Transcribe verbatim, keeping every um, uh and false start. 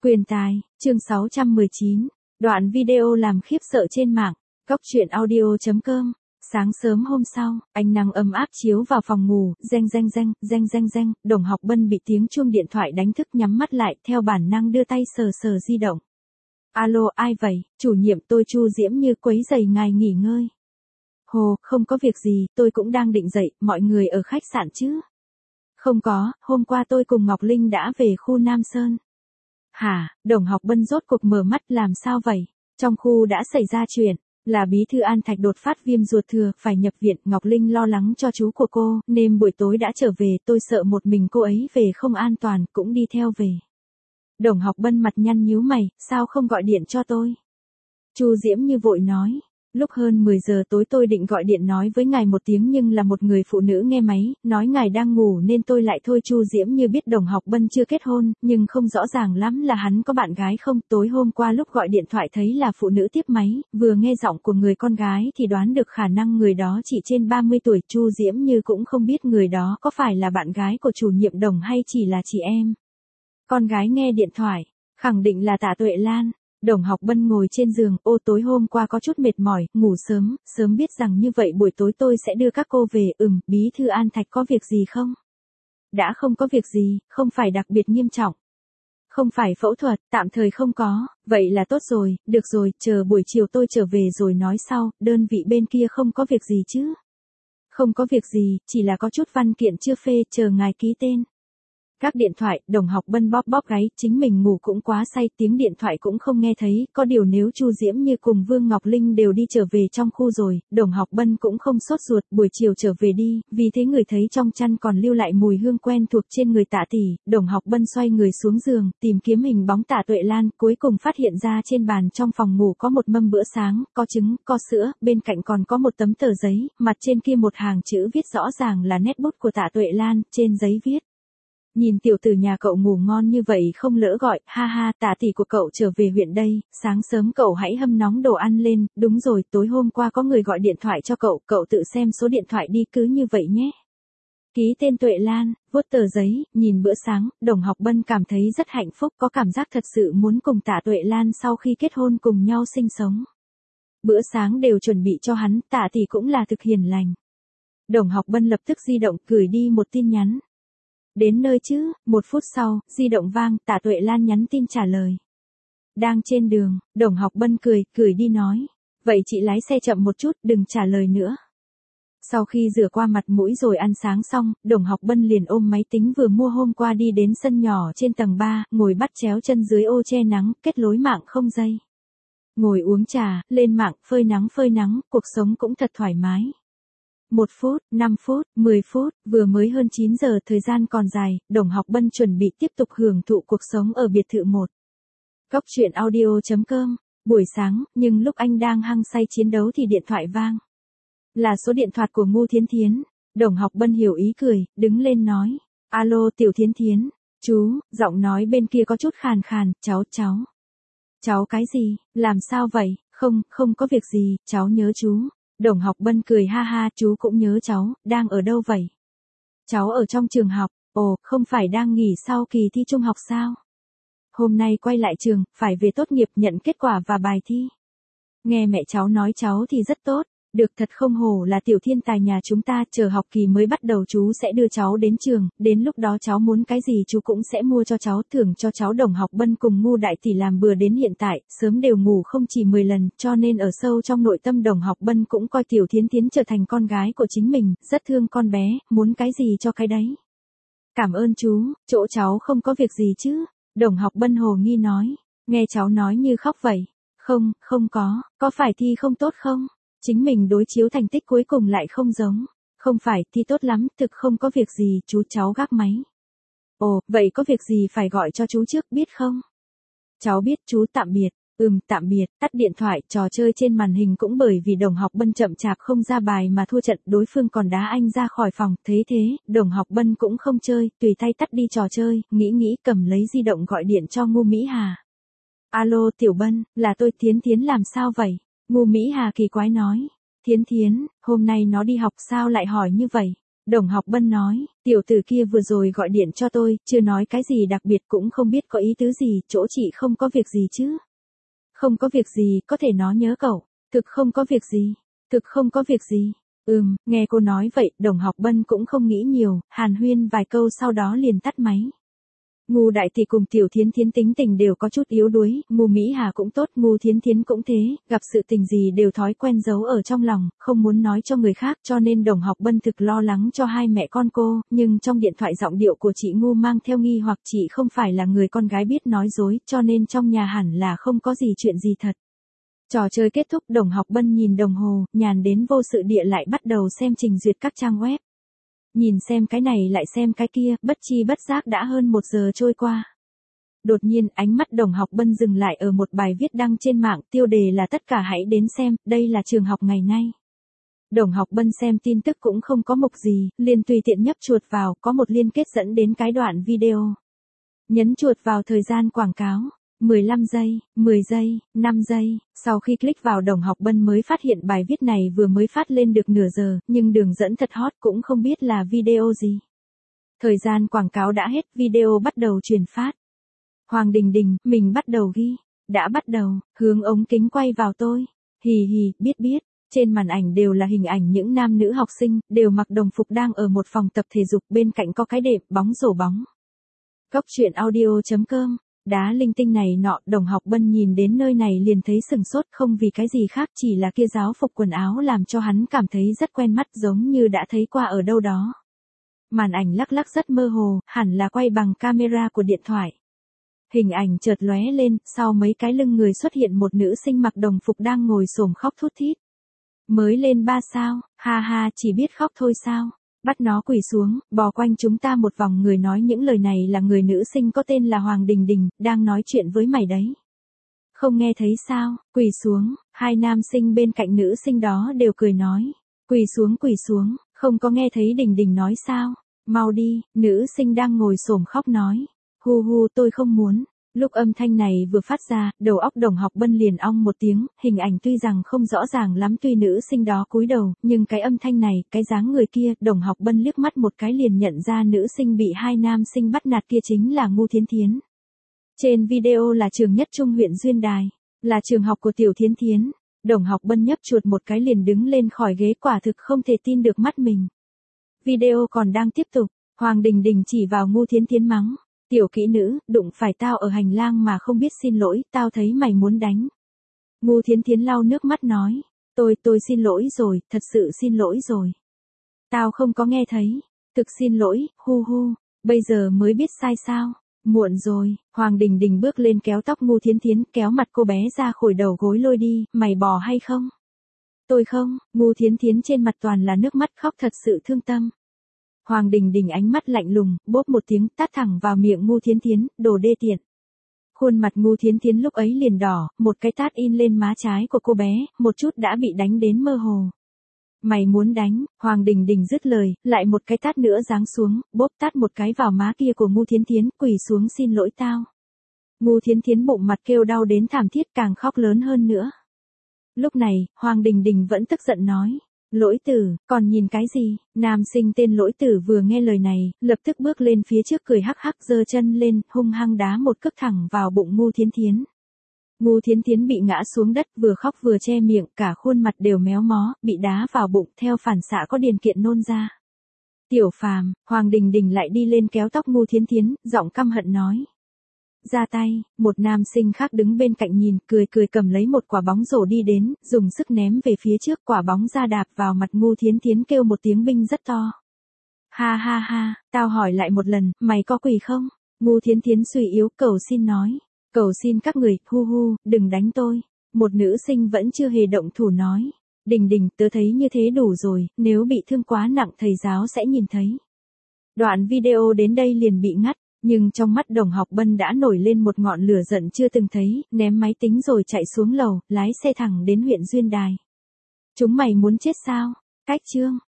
Quyền tài, chương sáu trăm mười chín, đoạn video làm khiếp sợ trên mạng, góc truyện audio chấm com. Sáng sớm hôm sau, ánh nắng ấm áp chiếu vào phòng ngủ, reng reng reng, reng reng reng, Đồng Học Bân bị tiếng chuông điện thoại đánh thức nhắm mắt lại, theo bản năng đưa tay sờ sờ di động. Alo, ai vậy? Chủ nhiệm tôi Chu Diễm Như, quấy rầy ngài nghỉ ngơi. Hồ, không có việc gì, tôi cũng đang định dậy, mọi người ở khách sạn chứ? Không có, hôm qua tôi cùng Ngọc Linh đã về khu Nam Sơn. Hả? Đồng Học Bân rốt cuộc mở mắt, làm sao vậy? Trong khu đã xảy ra chuyện, là bí thư An Thạch đột phát viêm ruột thừa, phải nhập viện. Ngọc Linh lo lắng cho chú của cô, nên buổi tối đã trở về, tôi sợ một mình cô ấy về không an toàn, cũng đi theo về. Đồng Học Bân mặt nhăn nhíu mày, sao không gọi điện cho tôi? Chu Diễm Như vội nói. Lúc hơn mười giờ tối tôi định gọi điện nói với ngài một tiếng nhưng là một người phụ nữ nghe máy, nói ngài đang ngủ nên tôi lại thôi. Chu Diễm Như biết Đồng Học Bân chưa kết hôn, nhưng không rõ ràng lắm là hắn có bạn gái không. Tối hôm qua lúc gọi điện thoại thấy là phụ nữ tiếp máy, vừa nghe giọng của người con gái thì đoán được khả năng người đó chỉ trên ba mươi tuổi. Chu Diễm Như cũng không biết người đó có phải là bạn gái của chủ nhiệm Đồng hay chỉ là chị em. Con gái nghe điện thoại, khẳng định là Tạ Tuệ Lan. Đồng Học Bân ngồi trên giường, ô tối hôm qua có chút mệt mỏi, ngủ sớm, sớm biết rằng như vậy buổi tối tôi sẽ đưa các cô về. Ừm, bí thư An Thạch có việc gì không? Đã không có việc gì, không phải đặc biệt nghiêm trọng. Không phải phẫu thuật, tạm thời không có, vậy là tốt rồi, được rồi, chờ buổi chiều tôi trở về rồi nói sau. Đơn vị bên kia không có việc gì chứ? Không có việc gì, chỉ là có chút văn kiện chưa phê, chờ ngài ký tên. Các điện thoại, Đồng Học Bân bóp bóp gáy, chính mình ngủ cũng quá say, tiếng điện thoại cũng không nghe thấy, có điều nếu Chu Diễm Như cùng Vương Ngọc Linh đều đi trở về trong khu rồi, Đồng Học Bân cũng không sốt ruột, buổi chiều trở về đi, vì thế người thấy trong chăn còn lưu lại mùi hương quen thuộc trên người Tạ tỷ. Đồng Học Bân xoay người xuống giường, tìm kiếm hình bóng Tạ Tuệ Lan, cuối cùng phát hiện ra trên bàn trong phòng ngủ có một mâm bữa sáng, có trứng, có sữa, bên cạnh còn có một tấm tờ giấy, mặt trên kia một hàng chữ viết rõ ràng là nét bút của Tạ Tuệ Lan, trên giấy viết. Nhìn tiểu tử nhà cậu ngủ ngon như vậy không lỡ gọi, ha ha, Tạ tỷ của cậu trở về huyện đây, sáng sớm cậu hãy hâm nóng đồ ăn lên, đúng rồi, tối hôm qua có người gọi điện thoại cho cậu, cậu tự xem số điện thoại đi, cứ như vậy nhé. Ký tên Tuệ Lan, vuốt tờ giấy, nhìn bữa sáng, Đồng Học Bân cảm thấy rất hạnh phúc, có cảm giác thật sự muốn cùng Tạ Tuệ Lan sau khi kết hôn cùng nhau sinh sống. Bữa sáng đều chuẩn bị cho hắn, Tạ tỷ cũng là thực hiền lành. Đồng Học Bân lập tức di động, gửi đi một tin nhắn. Đến nơi chứ? Một phút sau, di động vang, Tạ Tuệ Lan nhắn tin trả lời. Đang trên đường. Đồng Học Bân cười, gửi đi nói. Vậy chị lái xe chậm một chút, đừng trả lời nữa. Sau khi rửa qua mặt mũi rồi ăn sáng xong, Đồng Học Bân liền ôm máy tính vừa mua hôm qua đi đến sân nhỏ trên tầng ba, ngồi bắt chéo chân dưới ô che nắng, kết nối mạng không dây. Ngồi uống trà, lên mạng, phơi nắng phơi nắng, cuộc sống cũng thật thoải mái. Một phút, năm phút, mười phút, vừa mới hơn chín giờ, thời gian còn dài, Đồng Học Bân chuẩn bị tiếp tục hưởng thụ cuộc sống ở biệt thự một. Góc truyện audio chấm com. Buổi sáng, nhưng lúc anh đang hăng say chiến đấu thì điện thoại vang. Là số điện thoại của Ngô Thiến Thiến. Đồng Học Bân hiểu ý cười, đứng lên nói. Alo Tiểu Thiến Thiến. Chú, giọng nói bên kia có chút khàn khàn, cháu, cháu. Cháu cái gì, làm sao vậy? Không, không có việc gì, cháu nhớ chú. Đồng Học Bân cười ha ha, chú cũng nhớ cháu, đang ở đâu vậy? Cháu ở trong trường học, ồ, không phải đang nghỉ sau kỳ thi trung học sao? Hôm nay quay lại trường, phải về tốt nghiệp nhận kết quả và bài thi. Nghe mẹ cháu nói cháu thì rất tốt, được thật không hổ là tiểu thiên tài nhà chúng ta, chờ học kỳ mới bắt đầu chú sẽ đưa cháu đến trường, đến lúc đó cháu muốn cái gì chú cũng sẽ mua cho cháu, thưởng cho cháu. Đồng Học Bân cùng Ngu đại tỷ làm bừa đến hiện tại, sớm đều ngủ không chỉ mười lần, cho nên ở sâu trong nội tâm Đồng Học Bân cũng coi Tiểu Thiến Thiến trở thành con gái của chính mình, rất thương con bé, muốn cái gì cho cái đấy. Cảm ơn chú, chỗ cháu không có việc gì chứ? Đồng Học Bân hồ nghi nói, nghe cháu nói như khóc vậy. Không, không có, có phải thi không tốt không? Chính mình đối chiếu thành tích cuối cùng lại không giống. Không phải, thi tốt lắm, thực không có việc gì, chú cháu gác máy. Ồ, vậy có việc gì phải gọi cho chú trước, biết không? Cháu biết, chú tạm biệt. Ừm, tạm biệt, tắt điện thoại. Trò chơi trên màn hình cũng bởi vì Đồng Học Bân chậm chạp không ra bài mà thua trận, đối phương còn đá anh ra khỏi phòng, thế thế, Đồng Học Bân cũng không chơi, tùy tay tắt đi trò chơi, nghĩ nghĩ cầm lấy di động gọi điện cho Ngô Mỹ Hà. Alo Tiểu Bân, là tôi. Thiến Thiến làm sao vậy? Ngô Mỹ Hà kỳ quái nói. Thiến Thiến, hôm nay nó đi học sao lại hỏi như vậy? Đồng Học Bân nói, tiểu tử kia vừa rồi gọi điện cho tôi, chưa nói cái gì đặc biệt cũng không biết có ý tứ gì, chỗ chị không có việc gì chứ. Không có việc gì, có thể nó nhớ cậu. Thực không có việc gì. Thực không có việc gì. Ừm, nghe cô nói vậy, Đồng Học Bân cũng không nghĩ nhiều, hàn huyên vài câu sau đó liền tắt máy. Ngu Đại Tỷ cùng Tiểu Thiến Thiến tính tình đều có chút yếu đuối, Ngu Mỹ Hà cũng tốt, Ngu Thiến Thiến cũng thế, gặp sự tình gì đều thói quen giấu ở trong lòng, không muốn nói cho người khác, cho nên Đồng Học Bân thực lo lắng cho hai mẹ con cô, nhưng trong điện thoại giọng điệu của chị Ngu mang theo nghi hoặc chị không phải là người con gái biết nói dối, cho nên trong nhà hẳn là không có gì chuyện gì thật. Trò chơi kết thúc, Đồng Học Bân nhìn đồng hồ, nhàn đến vô sự địa lại bắt đầu xem trình duyệt các trang web. Nhìn xem cái này lại xem cái kia, bất chi bất giác đã hơn một giờ trôi qua. Đột nhiên, ánh mắt Đồng Học Bân dừng lại ở một bài viết đăng trên mạng, tiêu đề là tất cả hãy đến xem, đây là trường học ngày nay. Đồng Học Bân xem tin tức cũng không có mục gì, liền tùy tiện nhấp chuột vào, có một liên kết dẫn đến cái đoạn video. Nhấn chuột vào thời gian quảng cáo. mười lăm giây, mười giây, năm giây, sau khi click vào Đồng Học Bân mới phát hiện bài viết này vừa mới phát lên được nửa giờ, nhưng đường dẫn thật hot cũng không biết là video gì. Thời gian quảng cáo đã hết, video bắt đầu truyền phát. Hoàng Đình Đình, mình bắt đầu ghi, đã bắt đầu, hướng ống kính quay vào tôi, hì hì, biết biết, trên màn ảnh đều là hình ảnh những nam nữ học sinh, đều mặc đồng phục đang ở một phòng tập thể dục, bên cạnh có cái đệm, bóng rổ bóng. Góc truyện audio chấm com Đá linh tinh này nọ, Đồng Học Bân nhìn đến nơi này liền thấy sừng sốt, không vì cái gì khác, chỉ là kia giáo phục quần áo làm cho hắn cảm thấy rất quen mắt, giống như đã thấy qua ở đâu đó. Màn ảnh lắc lắc rất mơ hồ, hẳn là quay bằng camera của điện thoại. Hình ảnh chợt lóe lên, sau mấy cái lưng người xuất hiện một nữ sinh mặc đồng phục đang ngồi xổm khóc thút thít. Mới lên ba sao, ha ha, chỉ biết khóc thôi sao. Bắt nó quỳ xuống, bò quanh chúng ta một vòng, người nói những lời này là người nữ sinh có tên là Hoàng Đình Đình, đang nói chuyện với mày đấy. Không nghe thấy sao, quỳ xuống, hai nam sinh bên cạnh nữ sinh đó đều cười nói. Quỳ xuống quỳ xuống, không có nghe thấy Đình Đình nói sao, mau đi, nữ sinh đang ngồi xổm khóc nói. Hu hu, tôi không muốn. Lúc âm thanh này vừa phát ra, đầu óc Đồng Học Bân liền ong một tiếng, hình ảnh tuy rằng không rõ ràng lắm, tuy nữ sinh đó cúi đầu, nhưng cái âm thanh này, cái dáng người kia, Đồng Học Bân liếc mắt một cái liền nhận ra nữ sinh bị hai nam sinh bắt nạt kia chính là Ngu Thiến Thiến. Trên video là trường Nhất Trung huyện Duyên Đài, là trường học của Tiểu Thiến Thiến. Đồng Học Bân nhấp chuột một cái liền đứng lên khỏi ghế, quả thực không thể tin được mắt mình. Video còn đang tiếp tục, Hoàng Đình Đình chỉ vào Ngu Thiến Thiến mắng. Tiểu kỹ nữ, đụng phải tao ở hành lang mà không biết xin lỗi, tao thấy mày muốn đánh. Ngu Thiến Thiến lau nước mắt nói, tôi, tôi xin lỗi rồi, thật sự xin lỗi rồi. Tao không có nghe thấy, thực xin lỗi, hu hu, bây giờ mới biết sai sao, muộn rồi. Hoàng Đình Đình bước lên kéo tóc Ngu Thiến Thiến, kéo mặt cô bé ra khỏi đầu gối lôi đi, mày bò hay không? Tôi không, Ngu Thiến Thiến trên mặt toàn là nước mắt, khóc thật sự thương tâm. Hoàng Đình Đình ánh mắt lạnh lùng, bốp một tiếng tát thẳng vào miệng Ngu Thiến Thiến, đồ đê tiện. Khuôn mặt Ngu Thiến Thiến lúc ấy liền đỏ, một cái tát in lên má trái của cô bé, một chút đã bị đánh đến mơ hồ. Mày muốn đánh, Hoàng Đình Đình dứt lời, lại một cái tát nữa giáng xuống, bốp tát một cái vào má kia của Ngu Thiến Thiến, quỳ xuống xin lỗi tao. Ngu Thiến Thiến bụng mặt kêu đau đến thảm thiết, càng khóc lớn hơn nữa. Lúc này, Hoàng Đình Đình vẫn tức giận nói. Lỗi Tử, còn nhìn cái gì? Nam sinh tên Lỗi Tử vừa nghe lời này, lập tức bước lên phía trước cười hắc hắc, giơ chân lên, hung hăng đá một cước thẳng vào bụng Ngu Thiến Thiến. Ngu Thiến Thiến bị ngã xuống đất, vừa khóc vừa che miệng, cả khuôn mặt đều méo mó, bị đá vào bụng, theo phản xạ có điền kiện nôn ra. Tiểu Phàm, Hoàng Đình Đình lại đi lên kéo tóc Ngu Thiến Thiến, giọng căm hận nói. Ra tay, một nam sinh khác đứng bên cạnh nhìn, cười cười cầm lấy một quả bóng rổ đi đến, dùng sức ném về phía trước, quả bóng ra đạp vào mặt Ngu Thiến Thiến, kêu một tiếng binh rất to. Ha ha ha, tao hỏi lại một lần, mày có quỳ không? Ngu Thiến Thiến suy yếu, cầu xin nói. Cầu xin các người, hu hu, đừng đánh tôi. Một nữ sinh vẫn chưa hề động thủ nói. Đình Đình, tớ thấy như thế đủ rồi, nếu bị thương quá nặng thầy giáo sẽ nhìn thấy. Đoạn video đến đây liền bị ngắt. Nhưng trong mắt Đồng Học Bân đã nổi lên một ngọn lửa giận chưa từng thấy, ném máy tính rồi chạy xuống lầu, lái xe thẳng đến huyện Duyên Đài. Chúng mày muốn chết sao? Cách chương.